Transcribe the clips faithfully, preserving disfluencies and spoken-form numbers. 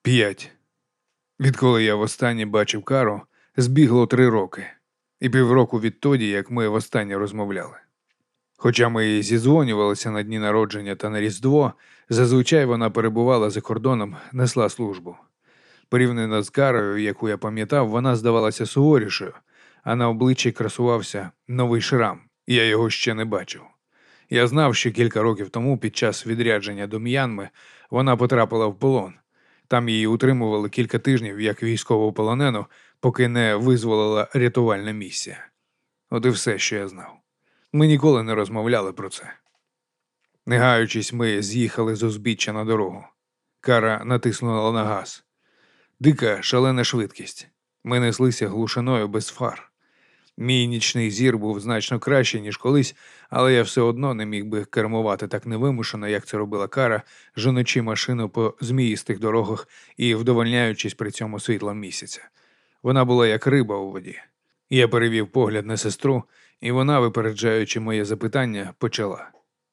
П'ять. Відколи я востаннє бачив Кару, збігло три роки. І півроку відтоді, як ми востаннє розмовляли. Хоча ми і зідзвонювалися на дні народження та на Різдво, зазвичай вона перебувала за кордоном, несла службу. Порівняно з Карою, яку я пам'ятав, вона здавалася суворішою, а на обличчі красувався новий шрам, і я його ще не бачив. Я знав, що кілька років тому, під час відрядження до М'янми, вона потрапила в полон. Там її утримували кілька тижнів як військову полонену, поки не визволила рятувальна місія. От і все, що я знав. Ми ніколи не розмовляли про це. Не гаючись, ми з'їхали з узбіччя на дорогу. Кара натиснула на газ. Дика, шалена швидкість. Ми неслися глушиною без фар. Мій нічний зір був значно кращий, ніж колись, але я все одно не міг би кермувати так невимушено, як це робила Кара, женучи машину по зміїстих дорогах і вдовольняючись при цьому світлом місяця. Вона була як риба у воді. Я перевів погляд на сестру, і вона, випереджаючи моє запитання, почала.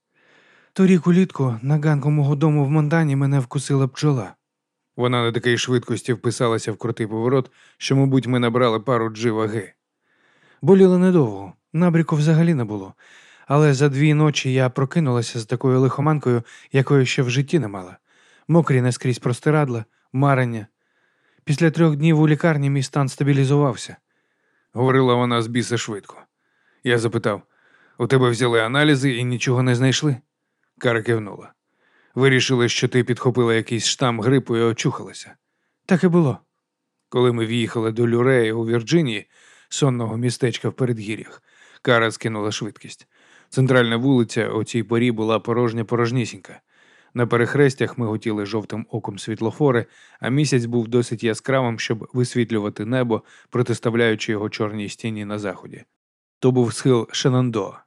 Торік улітку на ганку мого дому в Монтані мене вкусила бджола. Вона на такій швидкості вписалася в крутий поворот, що, мабуть, ми набрали пару джи ваги. Боліло недовго, набріку взагалі не було. Але за дві ночі я прокинулася з такою лихоманкою, якої ще в житті не мала. Мокрі наскрізь простирадла, марення. Після трьох днів у лікарні мій стан стабілізувався. Говорила вона з біса швидко. Я запитав, у тебе взяли аналізи і нічого не знайшли? Кара кивнула. Вирішили, що ти підхопила якийсь штам грипу і очухалася. Так і було. Коли ми в'їхали до Люрея у Вірджинії, сонного містечка в передгір'ях, Кара скинула швидкість. Центральна вулиця у цій порі була порожня-порожнісінька. На перехрестях ми готіли жовтим оком світлофори, а місяць був досить яскравим, щоб висвітлювати небо, протиставляючи його чорній стіні на заході. То був схил Шенандоа.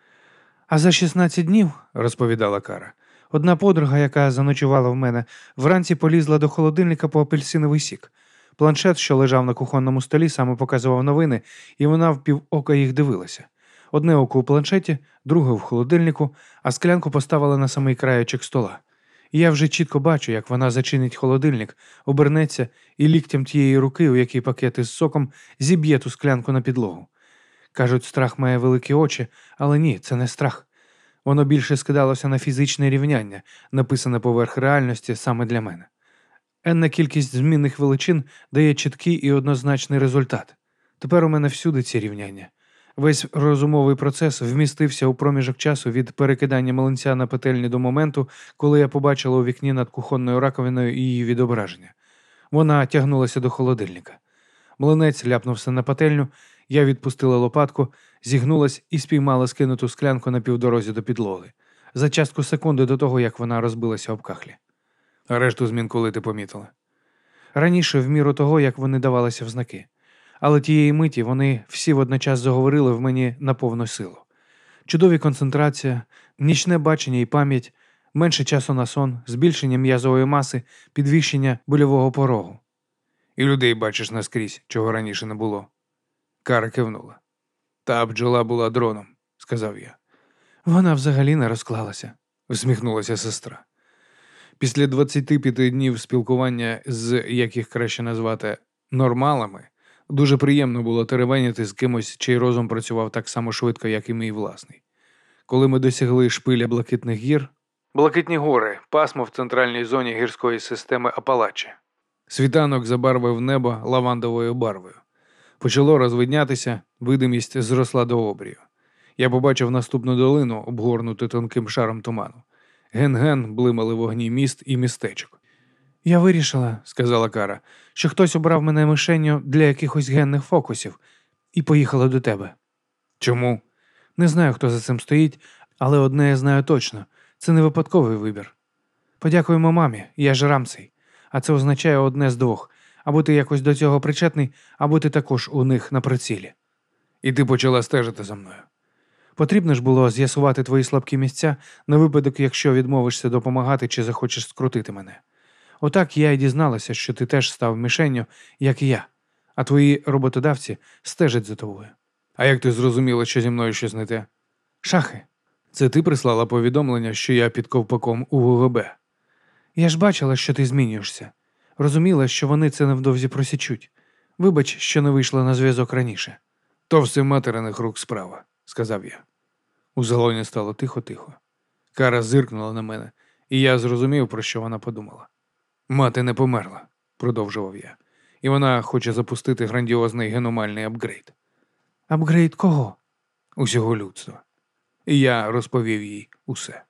А за шістнадцять днів, розповідала Кара, одна подруга, яка заночувала в мене, вранці полізла до холодильника по апельсиновий сік. Планшет, що лежав на кухонному столі, саме показував новини, і вона впівока їх дивилася. Одне око у планшеті, друге в холодильнику, а склянку поставила на самий краєчок стола. І я вже чітко бачу, як вона зачинить холодильник, обернеться і ліктем тієї руки, у якій пакет із соком, зіб'є ту склянку на підлогу. Кажуть, страх має великі очі, але ні, це не страх. Воно більше скидалося на фізичне рівняння, написане поверх реальності саме для мене. Енна кількість змінних величин дає чіткий і однозначний результат. Тепер у мене всюди ці рівняння. Весь розумовий процес вмістився у проміжок часу від перекидання млинця на петельні до моменту, коли я побачила у вікні над кухонною раковиною її відображення. Вона тягнулася до холодильника. Млинець ляпнувся на пательню, я відпустила лопатку, зігнулась і спіймала скинуту склянку на півдорозі до підлоги. За частку секунди до того, як вона розбилася об кахлі. А решту змін коли ти помітила? Раніше, в міру того, як вони давалися в знаки. Але тієї миті вони всі водночас заговорили в мені на повну силу. Чудові концентрація, нічне бачення і пам'ять, менше часу на сон, збільшення м'язової маси, підвищення больового порогу. І людей бачиш наскрізь, чого раніше не було. Кара кивнула. Та бджола була дроном, сказав я. Вона взагалі не розклалася, усміхнулася сестра. Після двадцяти п'яти днів спілкування з, як їх краще назвати, нормалами, дуже приємно було теревеніти з кимось, чий розум працював так само швидко, як і мій власний. Коли ми досягли шпиля Блакитних гір, Блакитні гори – пасмо в центральній зоні гірської системи Апалачі. Світанок забарвив небо лавандовою барвою. Почало розвиднятися, видимість зросла до обрію. Я побачив наступну долину, обгорнуту тонким шаром туману. Ген-ген блимали вогні міст і містечок. «Я вирішила, – сказала Кара, – що хтось обрав мене мишенню для якихось генних фокусів і поїхала до тебе». «Чому?» «Не знаю, хто за цим стоїть, але одне я знаю точно – це не випадковий вибір. Подякуємо мамі, я ж Рамсей, а це означає одне з двох – або ти якось до цього причетний, або ти також у них на прицілі». «І ти почала стежити за мною?» «Потрібно ж було з'ясувати твої слабкі місця на випадок, якщо відмовишся допомагати чи захочеш скрутити мене. Отак я й дізналася, що ти теж став мішенню, як і я, а твої роботодавці стежать за тобою». «А як ти зрозуміла, що зі мною щось не те?» «Шахи». «Це ти прислала повідомлення, що я під ковпаком у ГУГБ?» «Я ж бачила, що ти змінюєшся. Розуміла, що вони це невдовзі просічуть. Вибач, що не вийшла на зв'язок раніше. То все материних рук справа, сказав я. У залоні стало тихо-тихо. Кара зиркнула на мене, і я зрозумів, про що вона подумала. Мати не померла, продовжував я, і вона хоче запустити грандіозний геномальний апгрейд. Апгрейд кого? Усього людства. І я розповів їй усе.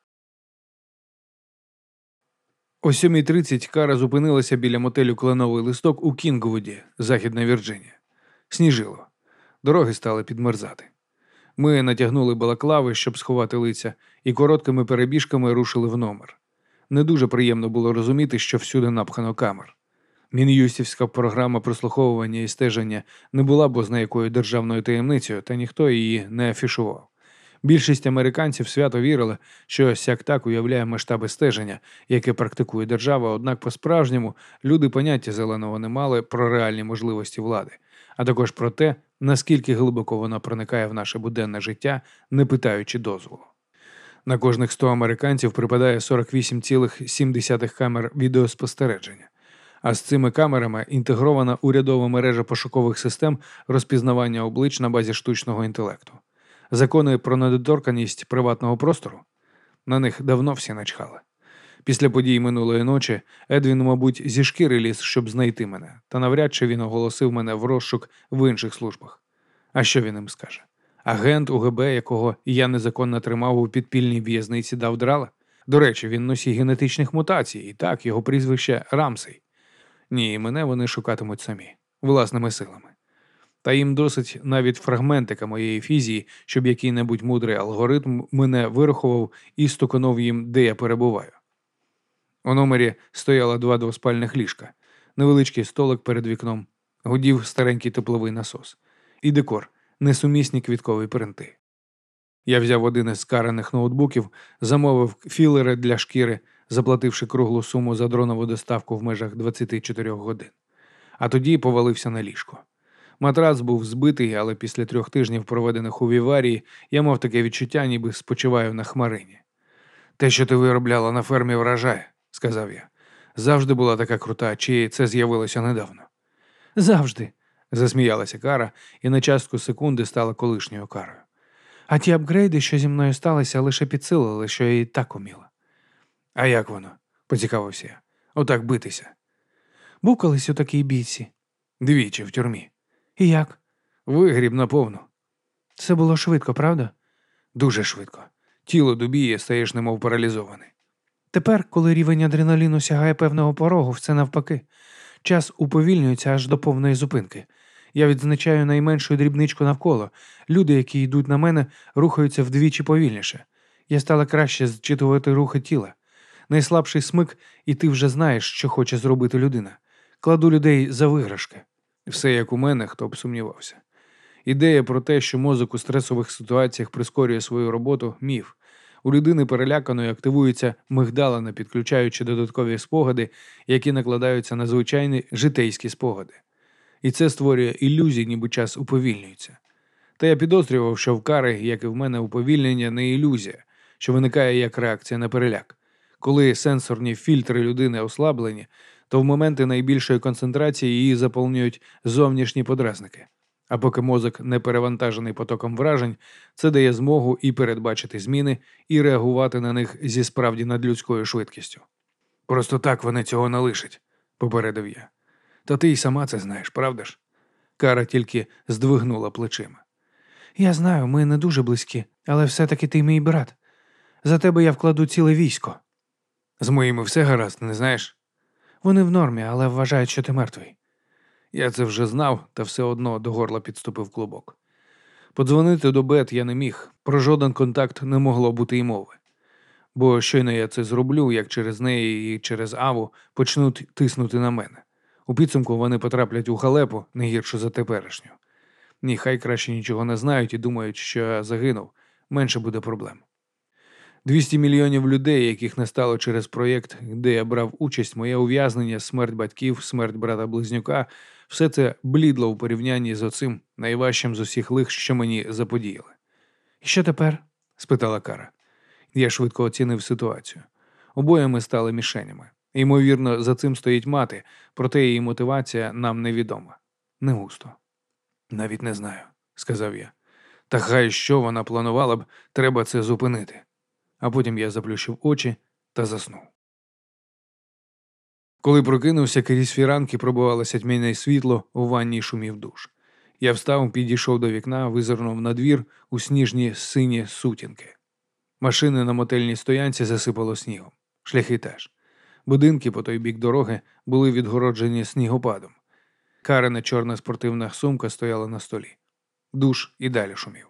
О сьомій тридцять Кара зупинилася біля мотелю «Кленовий листок» у Кінгвуді, Західна Вірджинія. Сніжило. Дороги стали підмерзати. Ми натягнули балаклави, щоб сховати лиця, і короткими перебіжками рушили в номер. Не дуже приємно було розуміти, що всюди напхано камер. Мін'юстівська програма прослуховування і стеження не була бозна якою державною таємницею, та ніхто її не афішував. Більшість американців свято вірили, що сяк-так уявляє масштаби стеження, яке практикує держава, однак по-справжньому люди поняття зеленого не мали про реальні можливості влади, а також про те, наскільки глибоко вона проникає в наше буденне життя, не питаючи дозволу. На кожних сто американців припадає сорок вісім цілих сім десятих камер відеоспостереження. А з цими камерами інтегрована урядова мережа пошукових систем розпізнавання облич на базі штучного інтелекту. Закони про недоторканність приватного простору? На них давно всі начхали. Після подій минулої ночі Едвін, мабуть, зі шкіри ліз, щоб знайти мене, та навряд чи він оголосив мене в розшук в інших службах. А що він їм скаже? Агент УГБ, якого я незаконно тримав у підпільній в'язниці, дав драла? До речі, він носій генетичних мутацій, і так, його прізвище Рамсей. Ні, мене вони шукатимуть самі, власними силами. Та їм досить навіть фрагментика моєї фізії, щоб який-небудь мудрий алгоритм мене вирахував і стуканув їм, де я перебуваю. У номері стояло два двоспальних ліжка, невеличкий столик перед вікном, гудів старенький тепловий насос. І декор – несумісні квіткові принти. Я взяв один із скарених ноутбуків, замовив філери для шкіри, заплативши круглу суму за дронову доставку в межах двадцять чотири годин. А тоді повалився на ліжко. Матрац був збитий, але після трьох тижнів, проведених у Віварії, я мав таке відчуття, ніби спочиваю на хмарині. «Те, що ти виробляла на фермі, вражає», – сказав я. «Завжди була така крута, чи це з'явилося недавно?» Завжди, засміялася Кара і на частку секунди стала колишньою Карою. А ті апгрейди, що зі мною сталися, лише підсилили, що я і так уміла. А як воно? Поцікавився я. Отак битися. Був колись у такій бійці. Двічі в тюрмі. І як? Вигріб наповну. Це було швидко, правда? Дуже швидко. Тіло дубіє, стаєш немов паралізований. Тепер, коли рівень адреналіну сягає певного порогу, все навпаки. Час уповільнюється аж до повної зупинки. Я відзначаю найменшу дрібничку навколо. Люди, які йдуть на мене, рухаються вдвічі повільніше. Я стала краще зчитувати рухи тіла. Найслабший смик, і ти вже знаєш, що хоче зробити людина. Кладу людей за виграшки. Все як у мене, хто б сумнівався. Ідея про те, що мозок у стресових ситуаціях прискорює свою роботу – міф. У людини переляканої активується мигдалина, підключаючи додаткові спогади, які накладаються на звичайні житейські спогади. І це створює ілюзію, ніби час уповільнюється. Та я підозрював, що в Кари, як і в мене, уповільнення не ілюзія, що виникає як реакція на переляк. Коли сенсорні фільтри людини ослаблені, то в моменти найбільшої концентрації її заповнюють зовнішні подразники. А поки мозок не перевантажений потоком вражень, це дає змогу і передбачити зміни, і реагувати на них зі справді надлюдською швидкістю. «Просто так вони цього не лишать», – попередив я. «Та ти й сама це знаєш, правда ж?» Кара тільки здвигнула плечима. «Я знаю, ми не дуже близькі, але все-таки ти мій брат. За тебе я вкладу ціле військо». «З моїми все гаразд, не знаєш?» «Вони в нормі, але вважають, що ти мертвий». Я це вже знав, та все одно до горла підступив клубок. Подзвонити до Бет я не міг, про жоден контакт не могло бути й мови. Бо щойно я це зроблю, як через неї і через Аву почнуть тиснути на мене. У підсумку вони потраплять у халепу, не гіршу за теперішню. Ні, хай краще нічого не знають і думають, що я загинув, менше буде проблем. двісті мільйонів людей, яких не стало через проєкт, де я брав участь, моє ув'язнення, смерть батьків, смерть брата-близнюка – все це блідло в порівнянні з оцим найважчим з усіх лих, що мені заподіяли. «І що тепер?» – спитала Кара. Я швидко оцінив ситуацію. Обоє ми стали мішенями. Ймовірно, за цим стоїть мати, проте її мотивація нам невідома. Не густо. Навіть не знаю, сказав я. Та хай що вона планувала б, треба це зупинити. А потім я заплющив очі та заснув. Коли прокинувся, крізь фіранки пробивалося тьмяне світло, у ванні шумів душ. Я встав, підійшов до вікна, визирнув на двір у сніжні сині сутінки. Машини на мотельній стоянці засипало снігом. Шляхи теж. Будинки по той бік дороги були відгороджені снігопадом. Карина чорна спортивна сумка стояла на столі. Душ і далі шумів.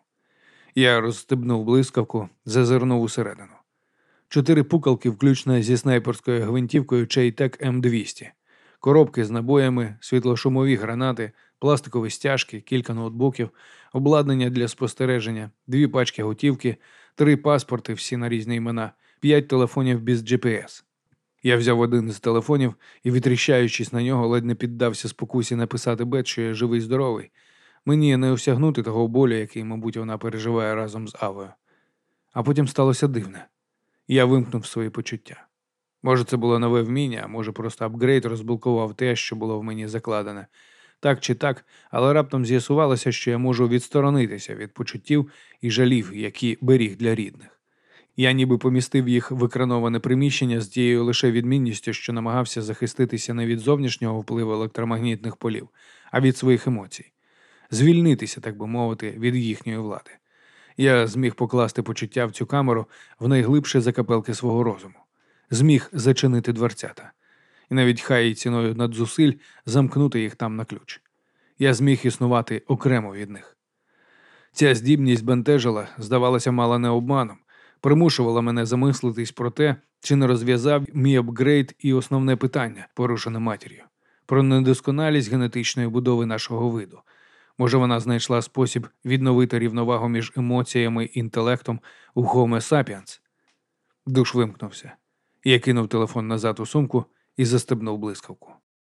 Я розстебнув блискавку, зазирнув усередину. Чотири пукалки, включно зі снайперською гвинтівкою Чейтек М двісті. Коробки з набоями, світлошумові гранати, пластикові стяжки, кілька ноутбуків, обладнання для спостереження, дві пачки готівки, три паспорти, всі на різні імена, п'ять телефонів без джі пі ес. Я взяв один із телефонів і, витріщаючись на нього, ледь не піддався спокусі написати Бет, що я живий-здоровий. Мені не осягнути того болю, який, мабуть, вона переживає разом з Авою. А потім сталося дивне. Я вимкнув свої почуття. Може, це було нове вміння, а може, просто апгрейд розблокував те, що було в мені закладене. Так чи так, але раптом з'ясувалося, що я можу відсторонитися від почуттів і жалів, які беріг для рідних. Я ніби помістив їх в екрановане приміщення з тією лише відмінністю, що намагався захиститися не від зовнішнього впливу електромагнітних полів, а від своїх емоцій. Звільнитися, так би мовити, від їхньої влади. Я зміг покласти почуття в цю камеру в найглибші закапелки свого розуму. Зміг зачинити дверцята. І навіть хай ціною надзусиль замкнути їх там на ключ. Я зміг існувати окремо від них. Ця здібність бентежила, здавалося, мало не обманом, примушувала мене замислитись про те, чи не розв'язав мій апгрейд і основне питання, порушене матір'ю, про недосконалість генетичної будови нашого виду. Може, вона знайшла спосіб відновити рівновагу між емоціями і інтелектом у Homo sapiens? Душ вимкнувся. Я кинув телефон назад у сумку і застебнув блискавку.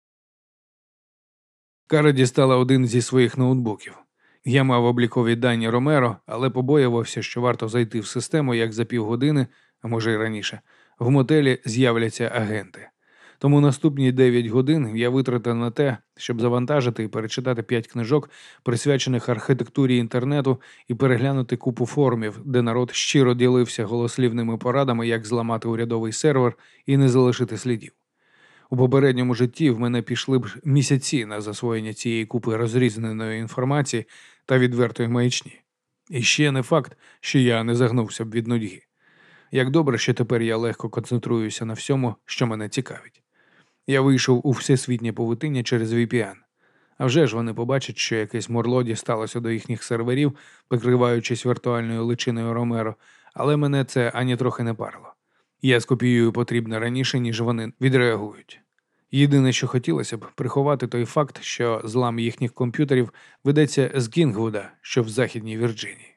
Кара дістала один зі своїх ноутбуків. Я мав облікові дані Ромеро, але побоювався, що варто зайти в систему, як за півгодини, а може й раніше, в мотелі з'являться агенти. Тому наступні дев'ять годин я витратив на те, щоб завантажити і перечитати п'ять книжок, присвячених архітектурі інтернету, і переглянути купу форумів, де народ щиро ділився голослівними порадами, як зламати урядовий сервер і не залишити слідів. У попередньому житті в мене пішли б місяці на засвоєння цієї купи розрізненої інформації та відвертої маячні. І ще не факт, що я не загнувся б від нудьги. Як добре, що тепер я легко концентруюся на всьому, що мене цікавить. Я вийшов у всесвітнє павутиння через ві пі ен. А вже ж вони побачать, що якесь морло дісталося до їхніх серверів, прикриваючись віртуальною личиною Ромеро, але мене це ані трохи не парило. Я скопіюю потрібне раніше, ніж вони відреагують. Єдине, що хотілося б, приховати той факт, що злам їхніх комп'ютерів ведеться з Кінгвуда, що в Західній Вірджинії.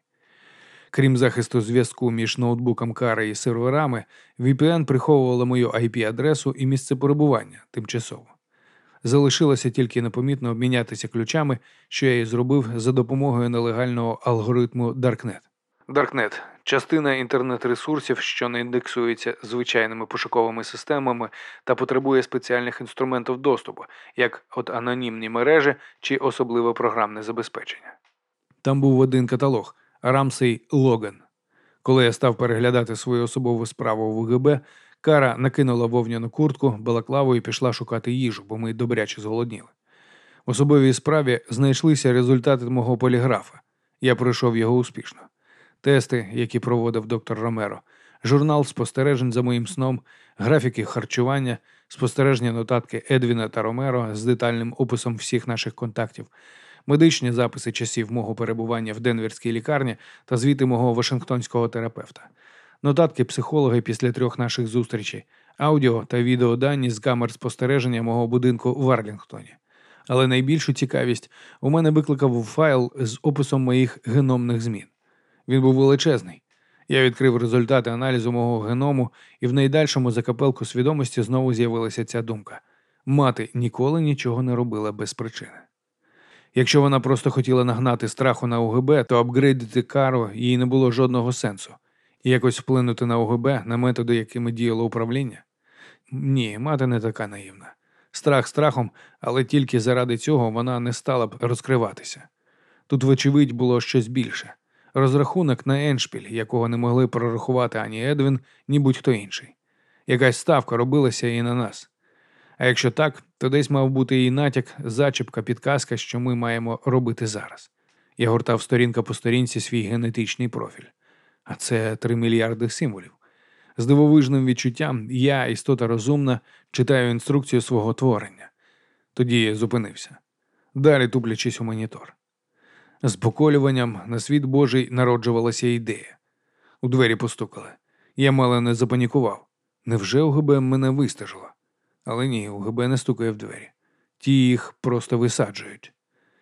Крім захисту зв'язку між ноутбуком Кари і серверами, ві пі ен приховувала мою ай пі-адресу і місце перебування тимчасово. Залишилося тільки непомітно обмінятися ключами, що я і зробив за допомогою нелегального алгоритму Darknet. Darknet – частина інтернет-ресурсів, що не індексується звичайними пошуковими системами та потребує спеціальних інструментів доступу, як от анонімні мережі чи особливе програмне забезпечення. Там був один каталог – Рамсей Логан. Коли я став переглядати свою особову справу в у ге бе, Кара накинула вовняну куртку, балаклаву і пішла шукати їжу, бо ми добряче зголодніли. В особовій справі знайшлися результати мого поліграфа. Я пройшов його успішно. Тести, які проводив доктор Ромеро, журнал спостережень за моїм сном, графіки харчування, спостереження нотатки Едвіна та Ромеро з детальним описом всіх наших контактів, медичні записи часів мого перебування в Денверській лікарні та звіти мого вашингтонського терапевта, нотатки психолога після трьох наших зустрічей, аудіо та відеодані з камер спостереження мого будинку в Арлінгтоні. Але найбільшу цікавість у мене викликав файл з описом моїх геномних змін. Він був величезний. Я відкрив результати аналізу мого геному, і в найдальшому закапелку свідомості знову з'явилася ця думка. Мати ніколи нічого не робила без причини. Якщо вона просто хотіла нагнати страху на у ге бе, то апгрейдити Кару їй не було жодного сенсу. І якось вплинути на у ге бе, на методи, якими діяло управління. Ні, мати не така наївна. Страх страхом, але тільки заради цього вона не стала б розкриватися. Тут, вочевидь, було щось більше. Розрахунок на еншпіль, якого не могли прорахувати ані Едвін, ні будь-хто інший. Якась ставка робилася і на нас. А якщо так, то десь мав бути і натяк, зачіпка, підказка, що ми маємо робити зараз. Я гортав сторінка по сторінці свій генетичний профіль. А це три мільярди символів. З дивовижним відчуттям я, істота розумна, читаю інструкцію свого творення. Тоді я зупинився, далі туплячись у монітор. З поколюванням на світ Божий народжувалася ідея. У двері постукали. Я мало не запанікував. Невже УГБ мене вистежило? Але ні, УГБ не стукає в двері. Ті їх просто висаджують.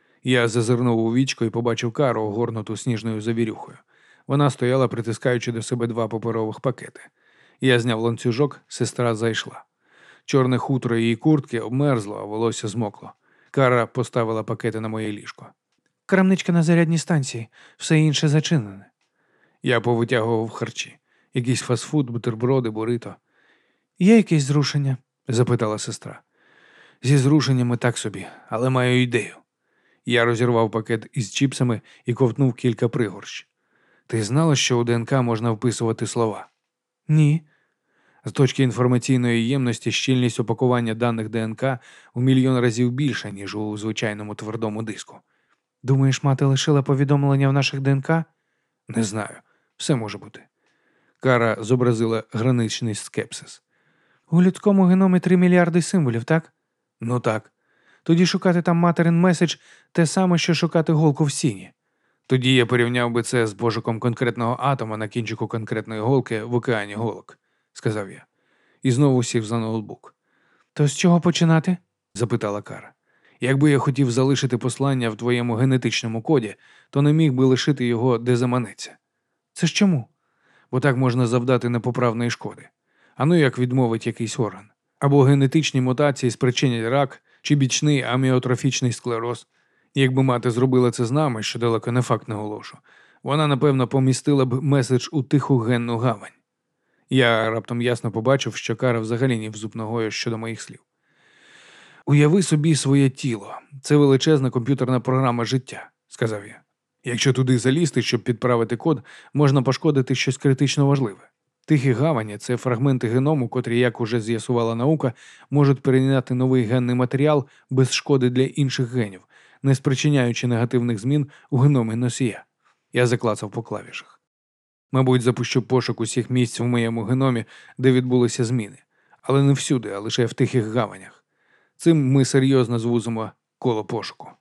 Я зазирнув у вічко і побачив Кару, огорнуту сніжною завірюхою. Вона стояла, притискаючи до себе два паперових пакети. Я зняв ланцюжок, сестра зайшла. Чорне хутро її куртки обмерзло, а волосся змокло. Кара поставила пакети на моє ліжко. Крамничка на зарядній станції, все інше зачинене. Я повитягував харчі. Якийсь фастфуд, бутерброди, бурито. Є якесь зрушення? Запитала сестра. Зі зрушеннями так собі, але маю ідею. Я розірвав пакет із чіпсами і ковтнув кілька пригорщ. Ти знала, що у ДНК можна вписувати слова? Ні. З точки інформаційної ємності щільність опакування даних ДНК у мільйон разів більша, ніж у звичайному твердому диску. Думаєш, мати лишила повідомлення в наших ДНК? Не знаю. Все може бути. Кара зобразила граничний скепсис. У людському геномі три мільярди символів, так? Ну так. Тоді шукати там материн меседж те саме, що шукати голку в сіні. Тоді я порівняв би це з пошуком конкретного атома на кінчику конкретної голки в океані голок, сказав я. І знову сів за ноутбук. То з чого починати? Запитала Кара. Якби я хотів залишити послання в твоєму генетичному коді, то не міг би лишити його, де заманеться. Це ж чому? Бо так можна завдати непоправної шкоди. А ну як відмовить якийсь орган. Або генетичні мутації спричинять рак, чи бічний аміотрофічний склероз. Якби мати зробила це з нами, що далеко не факт наголошу, вона, напевно, помістила б меседж у тиху генну гавань. Я раптом ясно побачив, що Кара взагалі ні в зуб ногою щодо моїх слів. «Уяви собі своє тіло. Це величезна комп'ютерна програма життя», – сказав я. «Якщо туди залізти, щоб підправити код, можна пошкодити щось критично важливе. Тихі гавані – це фрагменти геному, котрі, як уже з'ясувала наука, можуть перейняти новий генний матеріал без шкоди для інших генів, не спричиняючи негативних змін у геномі носія». Я заклацав по клавішах. Мабуть, запущу пошук усіх місць в моєму геномі, де відбулися зміни. Але не всюди, а лише в тихих гаванях. Цим ми серйозно звузимо коло пошуку.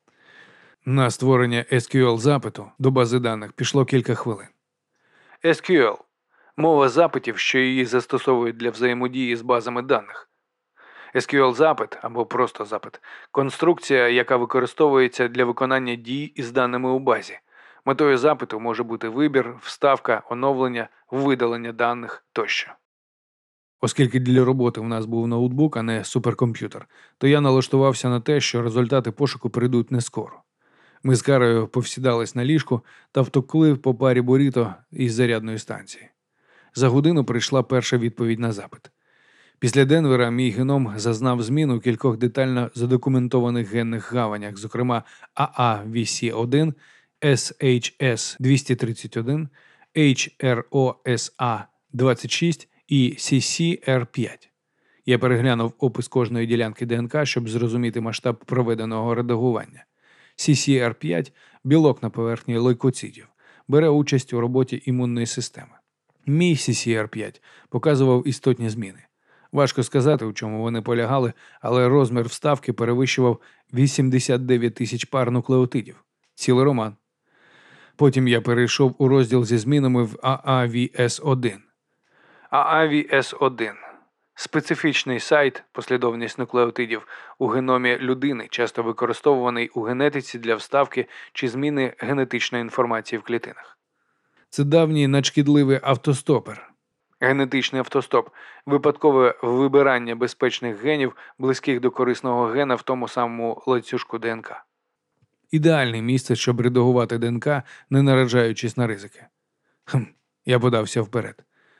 На створення ес кю ель-запиту до бази даних пішло кілька хвилин. ес кю ель – мова запитів, що її застосовують для взаємодії з базами даних. ес кю ель-запит, або просто запит – конструкція, яка використовується для виконання дій із даними у базі. Метою запиту може бути вибір, вставка, оновлення, видалення даних тощо. Оскільки для роботи в нас був ноутбук, а не суперкомп'ютер, то я налаштувався на те, що результати пошуку прийдуть не скоро. Ми з Карою повсідались на ліжку та втокли по парі буріто із зарядної станції. За годину прийшла перша відповідь на запит. Після Денвера мій геном зазнав змін у кількох детально задокументованих генних гаванях, зокрема а а ві сі один, ес ейч ес двісті тридцять один, ейч ар о ес а двадцять шість і сі сі ар п'ять. Я переглянув опис кожної ділянки ДНК, щоб зрозуміти масштаб проведеного редагування. сі сі ар п'ять – білок на поверхні лейкоцитів, бере участь у роботі імунної системи. Мій сі сі ар п'ять показував істотні зміни. Важко сказати, у чому вони полягали, але розмір вставки перевищував вісімдесят дев'ять тисяч пар нуклеотидів. Цілий роман. Потім я перейшов у розділ зі змінами в а а ві ес один. а а ві ес один – специфічний сайт, послідовність нуклеотидів у геномі людини, часто використовуваний у генетиці для вставки чи зміни генетичної інформації в клітинах. Це давній надшкідливий автостопер. Генетичний автостоп – випадкове вибирання безпечних генів, близьких до корисного гена в тому самому ланцюжку ДНК. Ідеальне місце, щоб редагувати ДНК, не наражаючись на ризики. Хм, я подався вперед.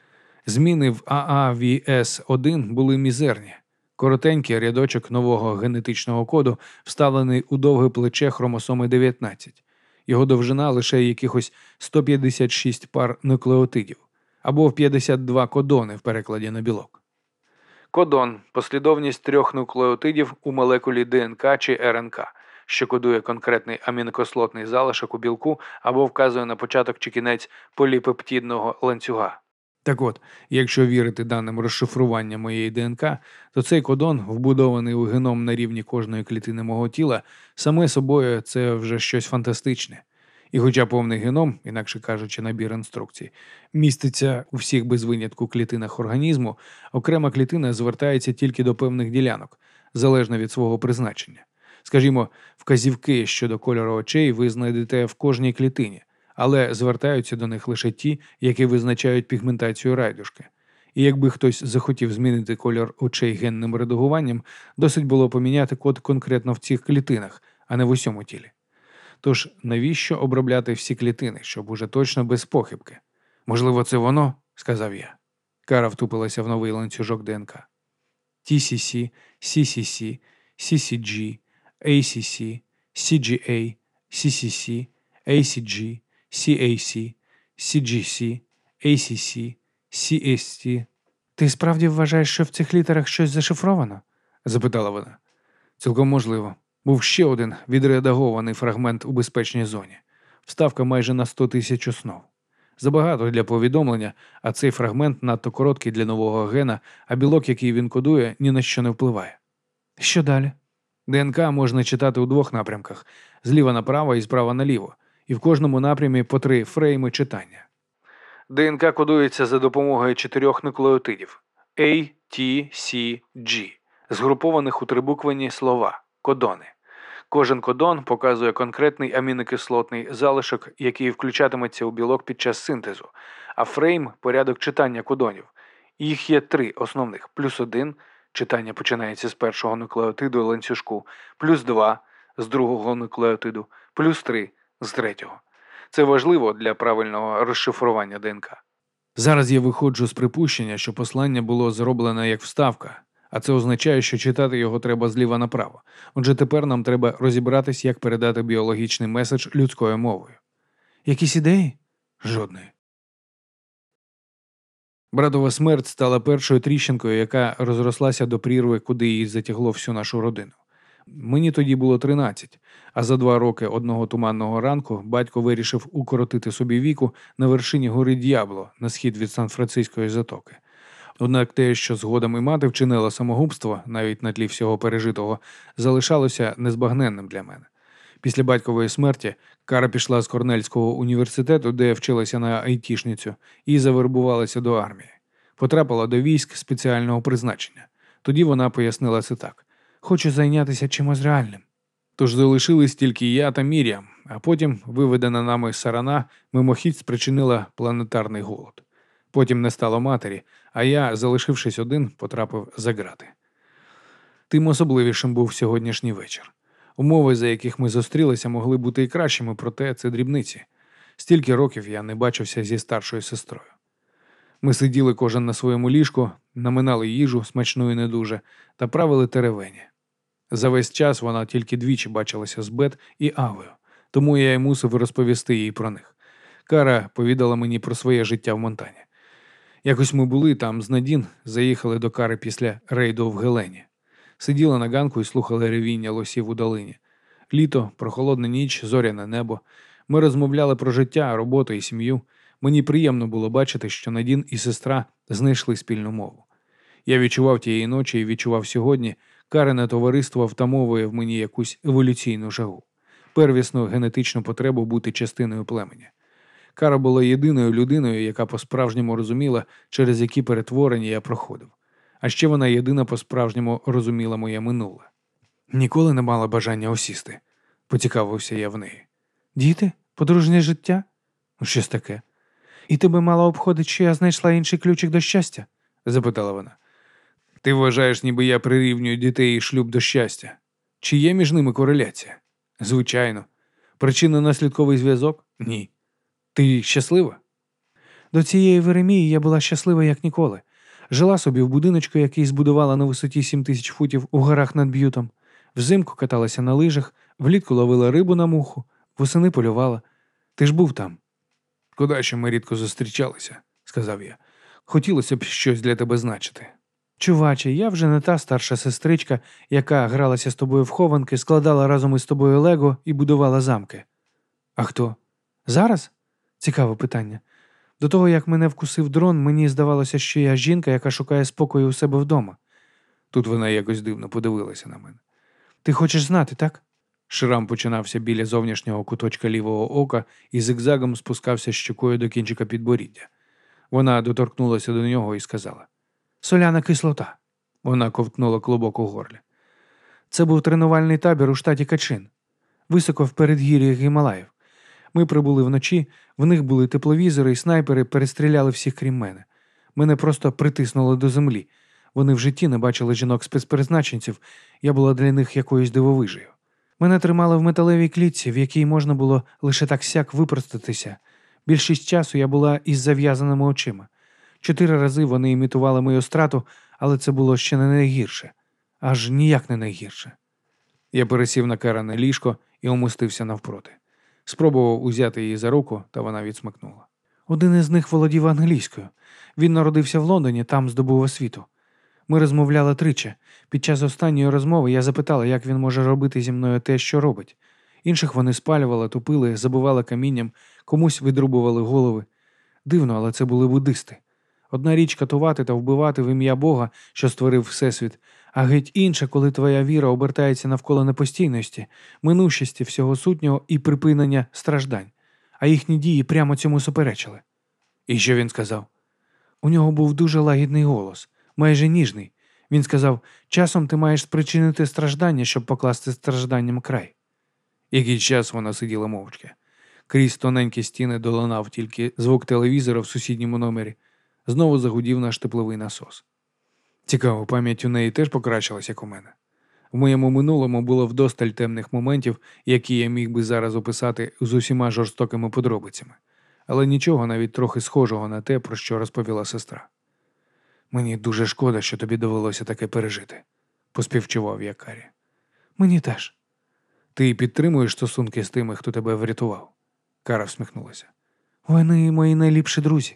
Зміни в а а ві ес один були мізерні. Коротенький рядочок нового генетичного коду вставлений у довге плече хромосоми дев'ятнадцять. Його довжина лише якихось сто п'ятдесят шість пар нуклеотидів, або п'ятдесят два кодони в перекладі на білок. Кодон – послідовність трьох нуклеотидів у молекулі де ен ка чи ер ен ка, що кодує конкретний амінокислотний залишок у білку або вказує на початок чи кінець поліпептидного ланцюга. Так от, якщо вірити даним розшифрування моєї де ен ка, то цей кодон, вбудований у геном на рівні кожної клітини мого тіла, саме собою це вже щось фантастичне. І хоча повний геном, інакше кажучи, набір інструкцій, міститься у всіх без винятку клітинах організму, окрема клітина звертається тільки до певних ділянок, залежно від свого призначення. Скажімо, вказівки щодо кольору очей ви знайдете в кожній клітині, але звертаються до них лише ті, які визначають пігментацію райдушки. І якби хтось захотів змінити кольор очей генним редагуванням, досить було поміняти код конкретно в цих клітинах, а не в усьому тілі. Тож навіщо обробляти всі клітини, щоб уже точно без похибки? Можливо, це воно, сказав я. Кара втупилася в новий ланцюжок де ен ка. ті сі сі, сі сі сі, сі сі джі, ей сі сі, сі джі ей, сі сі сі, ей сі джі, сі ей сі, сі джі сі, ей сі сі, сі ес ті. Ти справді вважаєш, що в цих літерах щось зашифровано? Запитала вона. Цілком можливо. Був ще один відредагований фрагмент у безпечній зоні. Вставка майже на сто тисяч основ. Забагато для повідомлення, а цей фрагмент надто короткий для нового гена, а білок, який він кодує, ні на що не впливає. Що далі? де ен ка можна читати у двох напрямках – зліва направо і справа наліво, і в кожному напрямі по три фрейми читання. де ен ка кодується за допомогою чотирьох нуклеотидів – A, T, C, G, згрупованих у трибуквені слова – кодони. Кожен кодон показує конкретний амінокислотний залишок, який включатиметься у білок під час синтезу, а фрейм – порядок читання кодонів. Їх є три основних – плюс один – читання починається з першого нуклеотиду ланцюжку, плюс два – з другого нуклеотиду, плюс три – з третього. Це важливо для правильного розшифрування де ен ка. Зараз я виходжу з припущення, що послання було зроблено як вставка, а це означає, що читати його треба зліва направо. Отже, тепер нам треба розібратись, як передати біологічний меседж людською мовою. Якісь ідеї? Жодної. Братова смерть стала першою тріщинкою, яка розрослася до прірви, куди її затягло всю нашу родину. Мені тоді було тринадцять, а за два роки одного туманного ранку батько вирішив укоротити собі віку на вершині гори Д'ябло на схід від Сан-Франциської затоки. Однак те, що згодом і мати вчинила самогубство, навіть на тлі всього пережитого, залишалося незбагненним для мене. Після батькової смерті Кара пішла з Корнельського університету, де вчилася на айтішницю, і завербувалася до армії. Потрапила до військ спеціального призначення. Тоді вона пояснила це так. Хочу зайнятися чимось реальним. Тож залишились тільки я та Мір'ям, а потім виведена нами сарана мимохідь спричинила планетарний голод. Потім не стало матері, а я, залишившись один, потрапив за ґрати. Тим особливішим був сьогоднішній вечір. Умови, за яких ми зустрілися, могли бути і кращими, проте це дрібниці. Стільки років я не бачився зі старшою сестрою. Ми сиділи кожен на своєму ліжку, наминали їжу, смачну і не дуже, та правили теревені. За весь час вона тільки двічі бачилася з Бет і Авою, тому я й мусив розповісти їй про них. Кара повідала мені про своє життя в Монтані. Якось ми були там з Надін, заїхали до Кари після рейду в Гелені. Сиділи на ганку і слухали ревіння лосів у долині. Літо, прохолодна ніч, зоряне небо. Ми розмовляли про життя, роботу і сім'ю. Мені приємно було бачити, що Надін і сестра знайшли спільну мову. Я відчував тієї ночі і відчував сьогодні, Карине товариство втамовує в мені якусь еволюційну жагу, первісну генетичну потребу бути частиною племені. Кара була єдиною людиною, яка по-справжньому розуміла, через які перетворення я проходив. А ще вона єдина по-справжньому розуміла моє минуле. Ніколи не мала бажання осісти. Поцікавився я в неї. Діти? Подружнє життя? Ну, щось таке. І тебе мало обходить, що я знайшла інший ключик до щастя? Запитала вона. Ти вважаєш, ніби я прирівнюю дітей і шлюб до щастя? Чи є між ними кореляція? Звичайно. Причинно-наслідковий зв'язок? Ні. Ти щаслива? До цієї Веремії я була щаслива як ніколи. Жила собі в будиночку, який збудувала на висоті сім тисяч футів у горах над Б'ютом. Взимку каталася на лижах, влітку ловила рибу на муху, восени полювала. Ти ж був там. Шкода, що ми рідко зустрічалися, сказав я. Хотілося б щось для тебе значити. Чуваче, я вже не та старша сестричка, яка гралася з тобою в хованки, складала разом із тобою лего і будувала замки. А хто? Зараз? Цікаве питання. До того, як мене вкусив дрон, мені здавалося, що я жінка, яка шукає спокою у себе вдома. Тут вона якось дивно подивилася на мене. Ти хочеш знати, так? Шрам починався біля зовнішнього куточка лівого ока і зигзагом спускався щокою до кінчика підборіддя. Вона доторкнулася до нього і сказала. Соляна кислота. Вона ковтнула клубок у горлі. Це був тренувальний табір у штаті Качин, високо в передгір'ях Гімалаїв. Ми прибули вночі, в них були тепловізори і снайпери, перестріляли всіх крім мене. Мене просто притиснули до землі. Вони в житті не бачили жінок-спецпризначенців, я була для них якоюсь дивовижею. Мене тримали в металевій клітці, в якій можна було лише так-сяк випростатися. Більшість часу я була із зав'язаними очима. Чотири рази вони імітували мою страту, але це було ще не найгірше. Аж ніяк не найгірше. Я пересів на каране ліжко і умостився навпроти. Спробував узяти її за руку, та вона відсмикнула. Один із них володів англійською. Він народився в Лондоні, там здобув освіту. Ми розмовляли тричі. Під час останньої розмови я запитала, як він може робити зі мною те, що робить. Інших вони спалювали, тупили, забивали камінням, комусь відрубували голови. Дивно, але це були буддисти. Одна річ катувати та вбивати в ім'я Бога, що створив Всесвіт, а геть інша, коли твоя віра обертається навколо непостійності, минущості всього сутнього і припинення страждань. А їхні дії прямо цьому суперечили. І що він сказав? У нього був дуже лагідний голос, майже ніжний. Він сказав, часом ти маєш спричинити страждання, щоб покласти стражданням край. Який час вона сиділа мовчки. Крізь тоненькі стіни долинав тільки звук телевізора в сусідньому номері. Знову загудів наш тепловий насос. Цікаво, пам'ять у неї теж покращилась, як у мене. В моєму минулому було вдосталь темних моментів, які я міг би зараз описати з усіма жорстокими подробицями. Але нічого навіть трохи схожого на те, про що розповіла сестра. «Мені дуже шкода, що тобі довелося таке пережити», – поспівчував я Карі. «Мені теж». «Ти підтримуєш стосунки з тими, хто тебе врятував?» Кара всміхнулася. «Вони мої найліпші друзі».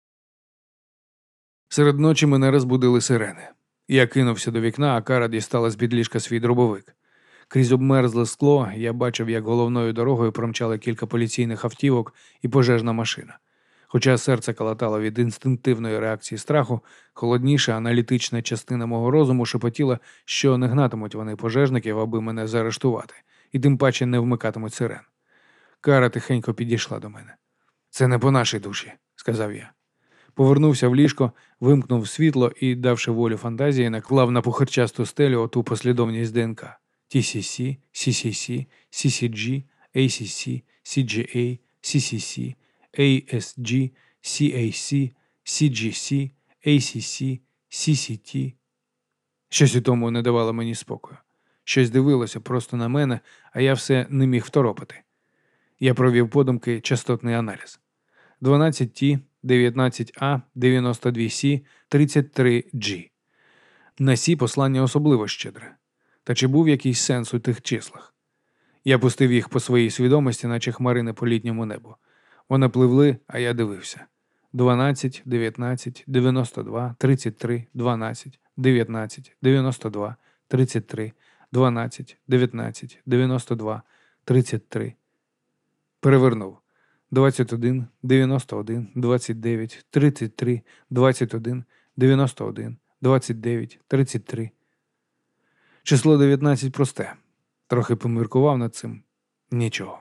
Серед ночі мене розбудили сирени. Я кинувся до вікна, а Кара дістала з-під ліжка свій дробовик. Крізь обмерзле скло я бачив, як головною дорогою промчали кілька поліційних автівок і пожежна машина. Хоча серце калатало від інстинктивної реакції страху, холодніша аналітична частина мого розуму шепотіла, що не гнатимуть вони пожежників, аби мене заарештувати, і тим паче не вмикатимуть сирен. Кара тихенько підійшла до мене. «Це не по нашій душі», – сказав я. Повернувся в ліжко, вимкнув світло і, давши волю фантазії, наклав на пухирчасту стелю оту послідовність ДНК. Ті Сі Сі, Сі Сі Сі, Сі Сі Джі, Ей Сі Сі, Сі Джі Ей, Сі Сі Сі, Ей Ес Джі, Сі Ей Сі, Сі Джі Сі, Ей Сі Сі, Сі Сі Ті. Щось у тому не давало мені спокою. Щось дивилося просто на мене, а я все не міг второпати. Я провів подумки частотний аналіз. дванадцять Ті, дев'ятнадцять А, дев'яносто два Сі, тридцять три Джі. На Сі послання особливо щедре. Та чи був якийсь сенс у тих числах? Я пустив їх по своїй свідомості, наче хмарини по літньому небу. Вони пливли, а я дивився. дванадцять, дев'ятнадцять, дев'яносто два, тридцять три, дванадцять, дев'ятнадцять, дев'яносто два, тридцять три, дванадцять, дев'ятнадцять, дев'яносто два, тридцять три. Перевернув. двадцять один, дев'яносто один, двадцять дев'ять, тридцять три, двадцять один, дев'яносто один, двадцять дев'ять, тридцять три. Число дев'ятнадцять просте. Трохи поміркував над цим. Нічого.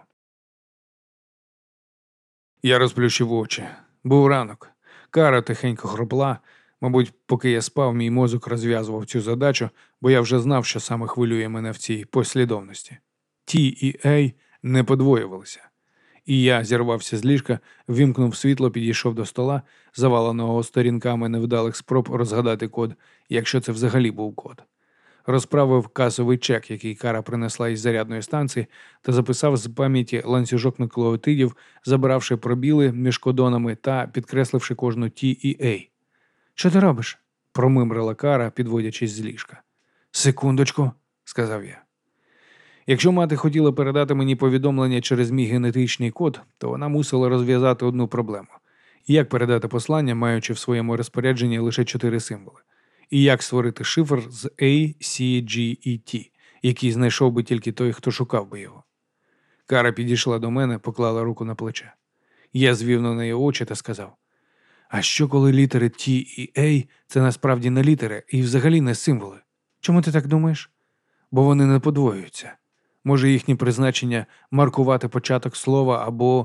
Я розплющив очі. Був ранок. Кара тихенько хропла. Мабуть, поки я спав, мій мозок розв'язував цю задачу, бо я вже знав, що саме хвилює мене в цій послідовності. Ті і Ей не подвоювалися. І я зірвався з ліжка, ввімкнув світло, підійшов до стола, заваленого сторінками невдалих спроб розгадати код, якщо це взагалі був код. розправив касовий чек, який Кара принесла із зарядної станції, та записав з пам'яті ланцюжок нуклеотидів, забравши пробіли між кодонами та підкресливши кожну T і A. Що ти робиш? Промимрила Кара, підводячись з ліжка. Секундочку, сказав я. Якщо мати хотіла передати мені повідомлення через мій генетичний код, то вона мусила розв'язати одну проблему. Як передати послання, маючи в своєму розпорядженні лише чотири символи? І як створити шифр з A, C, G і T, який знайшов би тільки той, хто шукав би його? Кара підійшла до мене, поклала руку на плече. Я звів на неї очі та сказав, а що коли літери T і A – це насправді не літери і взагалі не символи? Чому ти так думаєш? Бо вони не подвоюються. Може, їхнє призначення – маркувати початок слова або…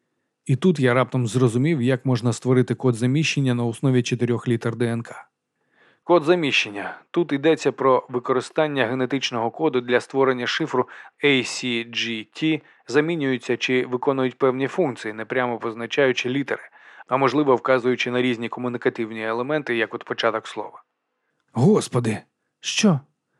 І тут я раптом зрозумів, як можна створити код заміщення на основі чотирьох літер ДНК. Код заміщення. Тут йдеться про використання генетичного коду для створення шифру A C G T, замінюються чи виконують певні функції, не прямо позначаючи літери, а можливо вказуючи на різні комунікативні елементи, як от початок слова. Господи! Що?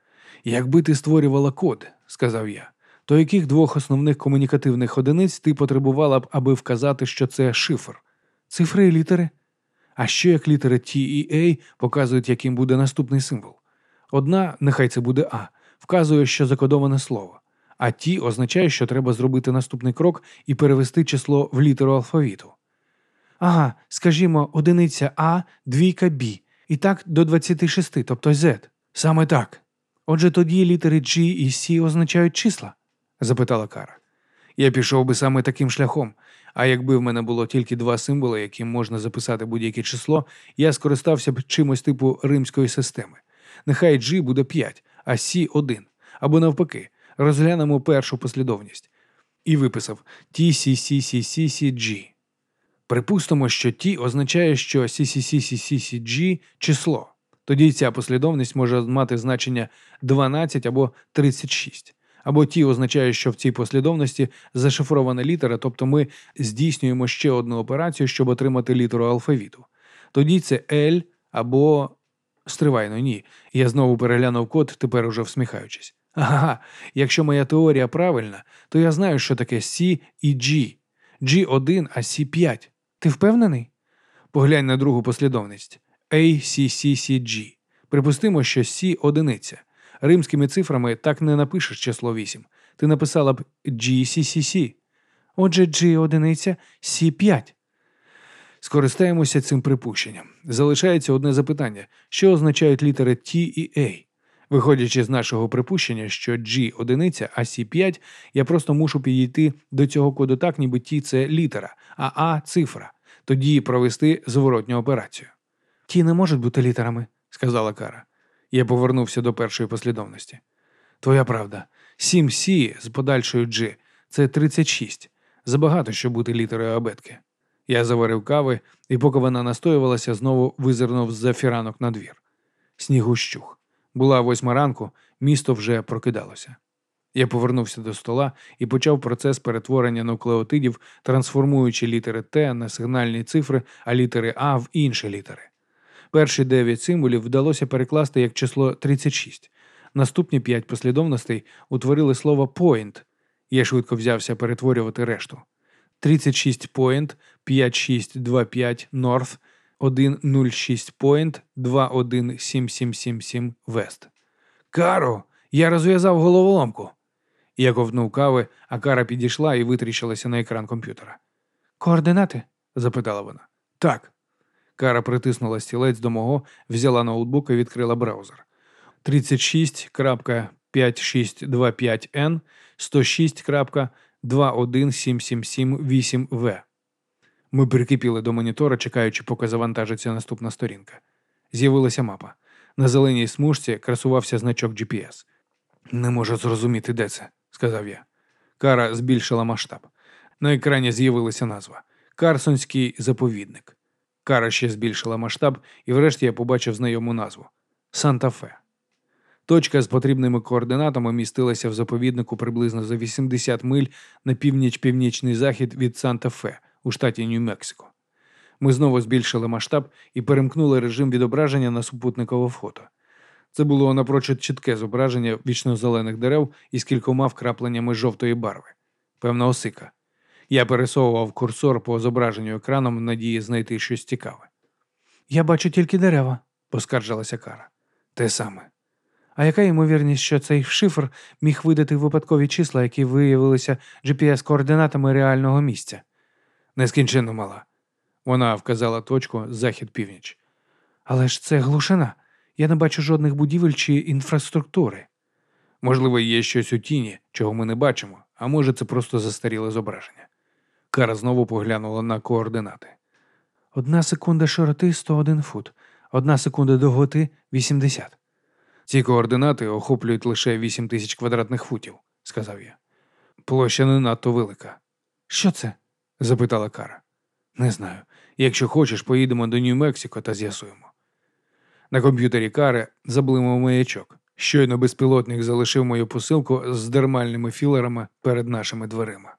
Якби ти створювала код, сказав я, то яких двох основних комунікативних одиниць ти потребувала б, аби вказати, що це шифр? Цифри і літери? А що як літери T і A показують, яким буде наступний символ? Одна, нехай це буде А, вказує, що закодоване слово, а T означає, що треба зробити наступний крок і перевести число в літеру алфавіту. Ага, скажімо, одиниця А, двійка Б, і так до двадцяти шести, тобто Z. Саме так. Отже, тоді літери G і C означають числа? Запитала Кара. Я пішов би саме таким шляхом, а якби в мене було тільки два символи, яким можна записати будь-яке число, я скористався б чимось типу римської системи. Нехай G буде п'ять, а C – один. Або навпаки, розглянемо першу послідовність. І виписав T, C, C, C, C, C, G. Припустимо, що T означає, що C, C, C, C, C, C, G – число. Тоді ця послідовність може мати значення дванадцять або тридцять шість. Або T означає, що в цій послідовності зашифрована літера, тобто ми здійснюємо ще одну операцію, щоб отримати літеру алфавіту. Тоді це L або… Стривай, ну ні. Я знову переглянув код, тепер уже всміхаючись. Ага, якщо моя теорія правильна, то я знаю, що таке C і G. G один, а C п'ять. Ти впевнений? Поглянь на другу послідовність. A, C, C, C, G. Припустимо, що C – одиниця. Римськими цифрами так не напишеш число вісім. Ти написала б G, C, C, C. Отже, G – одиниця, C – п'ять. Скористаємося цим припущенням. Залишається одне запитання. Що означають літери T і A? Виходячи з нашого припущення, що G – одиниця, а C – п'ять, я просто мушу підійти до цього коду так, ніби T – це літера, а А – цифра. Тоді провести зворотню операцію. Ті не можуть бути літерами, сказала Кара. Я повернувся до першої послідовності. Твоя правда. сім сі з подальшою G – це тридцять шість. Забагато, щоб бути літерою абетки. Я заварив кави, і поки вона настоювалася, знову визирнув з-за фіранок на двір. Сніг ущух. Була восьма ранку, місто вже прокидалося. Я повернувся до стола і почав процес перетворення нуклеотидів, трансформуючи літери Т на сигнальні цифри, а літери А в інші літери. Перші дев'ять символів вдалося перекласти як число тридцять шість. Наступні п'ять послідовностей утворили слово «point». Я швидко взявся перетворювати решту. тридцять шість point, п'ять шість два п'ять north, сто шість point, два один сім сім сім сім west. Каро, я розв'язав головоломку. Я ковтнув кави, а Кара підійшла і витріщилася на екран комп'ютера. Координати? Запитала вона. Так. Кара притиснула стілець до мого, взяла ноутбук і відкрила браузер. тридцять шість крапка п'ять шість два п'ять ен, сто шість крапка два один сім сім сім вісім ве. Ми прикипіли до монітора, чекаючи, поки завантажиться наступна сторінка. З'явилася мапа. На зеленій смужці красувався значок джі пі ес. «Не можу зрозуміти, де це», – сказав я. Кара збільшила масштаб. На екрані з'явилася назва – Карсонський заповідник. Кара ще збільшила масштаб, і врешті я побачив знайому назву – Санта-Фе. Точка з потрібними координатами містилася в заповіднику приблизно за вісімдесят миль на північ-північний захід від Санта-Фе у штаті Нью-Мексико. Ми знову збільшили масштаб і перемкнули режим відображення на супутникове фото. Це було напрочуд чітке зображення вічно-зелених дерев із кількома вкрапленнями жовтої барви. Певна осика. Я пересовував курсор по зображенню екраном в надії знайти щось цікаве. Я бачу тільки дерева, поскаржилася Кара. Те саме. А яка ймовірність, що цей шифр міг видати випадкові числа, які виявилися джі пі ес-координатами реального місця? Нескінченно мала. Вона вказала точку захід-північ. Але ж це глушина. Я не бачу жодних будівель чи інфраструктури. Можливо, є щось у тіні, чого ми не бачимо, а може це просто застаріле зображення. Кара знову поглянула на координати. Одна секунда широти – сто один фут, одна секунда довготи – вісімдесят. Ці координати охоплюють лише вісім тисяч квадратних футів, сказав я. Площа не надто велика. Що це? Запитала Кара. Не знаю. Якщо хочеш, поїдемо до Нью-Мексико та з'ясуємо. На комп'ютері Кари заблимав маячок. Щойно безпілотник залишив мою посилку з дермальними філерами перед нашими дверима.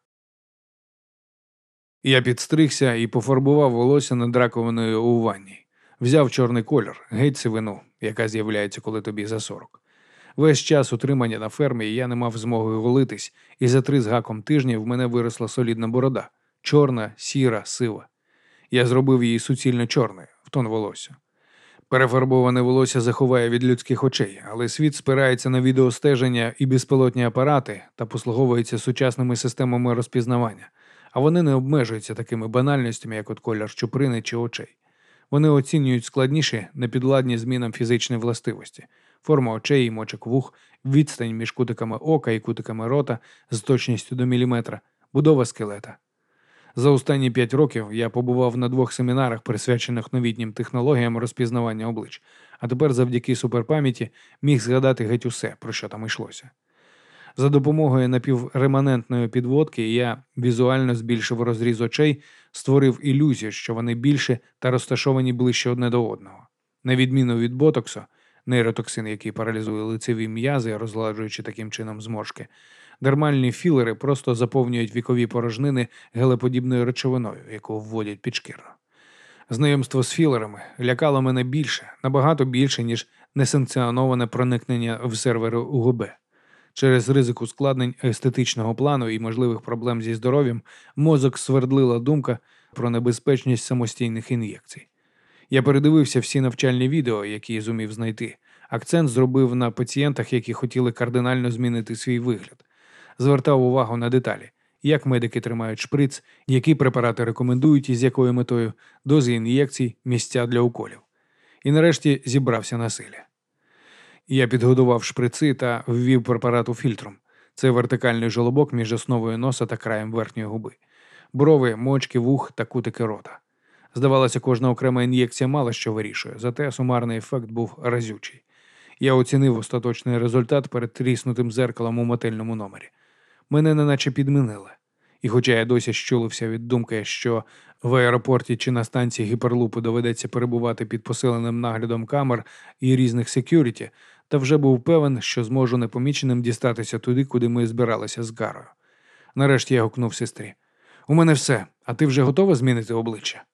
Я підстригся і пофарбував волосся над раковиною у ванні. Взяв чорний колір, геть сивину, яка з'являється, коли тобі за сорок. Весь час утримання на фермі я не мав змоги голитись, і за три з гаком тижні в мене виросла солідна борода. Чорна, сіра, сива. Я зробив її суцільно чорною, в тон волосся. Перефарбоване волосся заховає від людських очей, але світ спирається на відеостеження і безпілотні апарати та послуговується сучасними системами розпізнавання, а вони не обмежуються такими банальностями, як от колір чуприни чи очей. Вони оцінюють складніші, непідладні змінам фізичної властивості, форма очей і мочок вух, відстань між кутиками ока і кутиками рота з точністю до міліметра, будова скелета. За останні п'ять років я побував на двох семінарах, присвячених новітнім технологіям розпізнавання облич, а тепер завдяки суперпам'яті міг згадати геть усе, про що там йшлося. За допомогою напівреманентної підводки я візуально збільшив розріз очей, створив ілюзію, що вони більше та розташовані ближче одне до одного. На відміну від ботоксу, нейротоксин, який паралізує лицеві м'язи, розгладжуючи таким чином зморшки, дермальні філери просто заповнюють вікові порожнини гелеподібною речовиною, яку вводять під шкіру. Знайомство з філерами лякало мене більше, набагато більше, ніж несанкціоноване проникнення в сервери у ге бе. Через ризик ускладнень естетичного плану і можливих проблем зі здоров'ям мозок свердлила думка про небезпечність самостійних ін'єкцій. Я передивився всі навчальні відео, які зумів знайти. Акцент зробив на пацієнтах, які хотіли кардинально змінити свій вигляд. Звертав увагу на деталі, як медики тримають шприц, які препарати рекомендують і з якою метою, дози ін'єкцій, місця для уколів. І нарешті зібрався на силі. Я підгодував шприци та ввів препарату фільтром. Це вертикальний жолобок між основою носа та краєм верхньої губи. Брови, мочки, вух та кутики рота. Здавалося, кожна окрема ін'єкція мало що вирішує, зате сумарний ефект був разючий. Я оцінив остаточний результат перед тріснутим зеркалом у мотельному номері. Мене неначе підмінили. І хоча я досі щулився від думки, що в аеропорті чи на станції гіперлупу доведеться перебувати під посиленим наглядом камер і різних секюріті, та вже був певен, що зможу непоміченим дістатися туди, куди ми збиралися з Гарою. Нарешті я гукнув сестрі. «У мене все, а ти вже готова змінити обличчя?»